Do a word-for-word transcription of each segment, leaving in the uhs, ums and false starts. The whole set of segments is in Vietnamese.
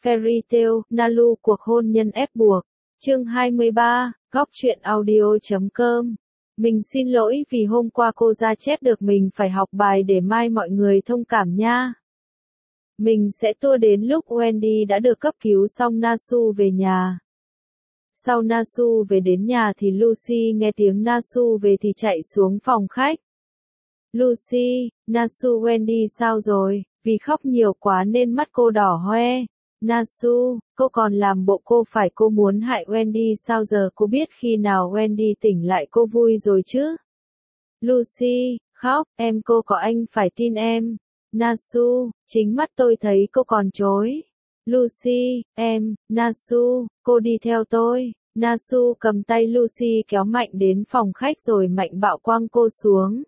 Fairy Tail, Nalu cuộc hôn nhân ép buộc. Chương hai mươi ba, Góc truyện audio chấm com. Mình xin lỗi vì hôm qua cô ra chép được mình phải học bài để mai mọi người thông cảm nha. Mình sẽ tua đến lúc Wendy đã được cấp cứu xong Nasu về nhà. Sau Nasu về đến nhà thì Lucy nghe tiếng Nasu về thì chạy xuống phòng khách. Lucy, Nasu Wendy sao rồi? Vì khóc nhiều quá nên mắt cô đỏ hoe. Nasu, cô còn làm bộ cô phải cô muốn hại Wendy sao giờ cô biết khi nào Wendy tỉnh lại cô vui rồi chứ? Lucy, khóc, em cô có anh phải tin em. Nasu, chính mắt tôi thấy cô còn chối. Lucy, em, Nasu, cô đi theo tôi. Nasu cầm tay Lucy kéo mạnh đến phòng khách rồi mạnh bạo quăng cô xuống.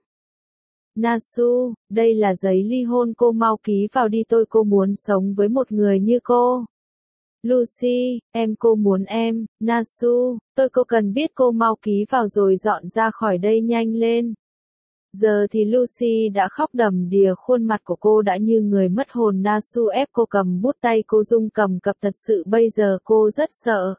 Nasu, đây là giấy ly hôn cô mau ký vào đi tôi cô muốn sống với một người như cô. Lucy, em cô muốn em, Nasu, tôi cô cần biết cô mau ký vào rồi dọn ra khỏi đây nhanh lên. Giờ thì Lucy đã khóc đầm đìa khuôn mặt của cô đã như người mất hồn Nasu ép cô cầm bút tay cô rung cầm cập thật sự bây giờ cô rất sợ.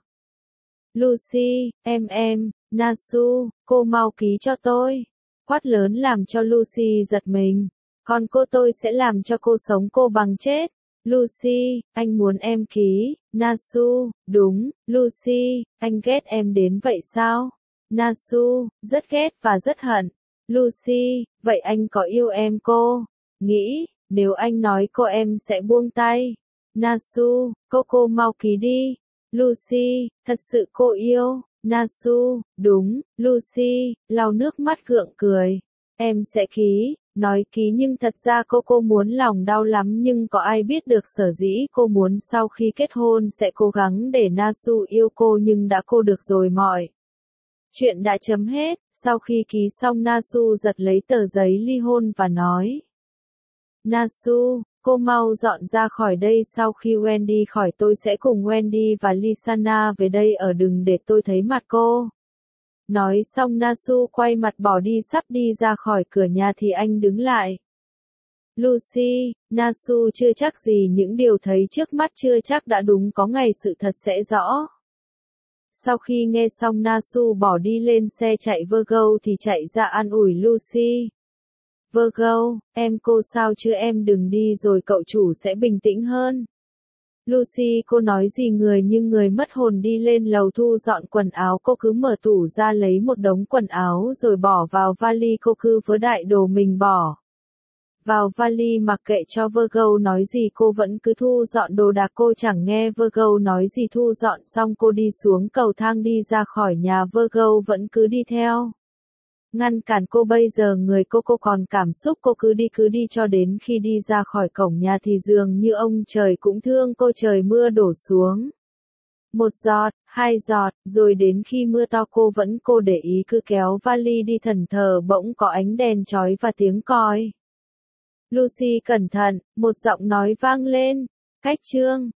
Lucy, em em, Nasu, cô mau ký cho tôi. Quát lớn làm cho Lucy giật mình. Còn cô tôi sẽ làm cho cô sống cô bằng chết. Lucy, anh muốn em ký. Nasu, đúng, Lucy, anh ghét em đến vậy sao? Nasu, rất ghét và rất hận. Lucy, vậy anh có yêu em cô? Nghĩ, nếu anh nói cô em sẽ buông tay. Nasu, cô cô mau ký đi. Lucy, thật sự cô yêu. Nasu, đúng, Lucy, lau nước mắt gượng cười. Em sẽ ký, nói ký nhưng thật ra cô cô muốn lòng đau lắm nhưng có ai biết được sở dĩ cô muốn sau khi kết hôn sẽ cố gắng để Nasu yêu cô nhưng đã cô được rồi mọi. Chuyện đã chấm hết, sau khi ký xong Nasu giật lấy tờ giấy ly hôn và nói. Nasu, cô mau dọn ra khỏi đây sau khi Wendy khỏi tôi sẽ cùng Wendy và Lisana về đây ở đừng để tôi thấy mặt cô. Nói xong Nasu quay mặt bỏ đi sắp đi ra khỏi cửa nhà thì anh đứng lại. Lucy, Nasu chưa chắc gì những điều thấy trước mắt chưa chắc đã đúng có ngày sự thật sẽ rõ. Sau khi nghe xong Nasu bỏ đi lên xe chạy Virgo thì chạy ra an ủi Lucy. Virgo, em cô sao chứ em đừng đi rồi cậu chủ sẽ bình tĩnh hơn. Lucy cô nói gì người như người mất hồn đi lên lầu thu dọn quần áo cô cứ mở tủ ra lấy một đống quần áo rồi bỏ vào vali cô cứ vớ đại đồ mình bỏ. Vào vali mặc kệ cho Virgo nói gì cô vẫn cứ thu dọn đồ đạc cô chẳng nghe Virgo nói gì thu dọn xong cô đi xuống cầu thang đi ra khỏi nhà Virgo vẫn cứ đi theo. Ngăn cản cô bây giờ người cô cô còn cảm xúc cô cứ đi cứ đi cho đến khi đi ra khỏi cổng nhà thì dường như ông trời cũng thương cô trời mưa đổ xuống. Một giọt, hai giọt, rồi đến khi mưa to cô vẫn cô để ý cứ kéo vali đi thần thờ bỗng có ánh đèn chói và tiếng còi. Lucy cẩn thận, một giọng nói vang lên, cách chương.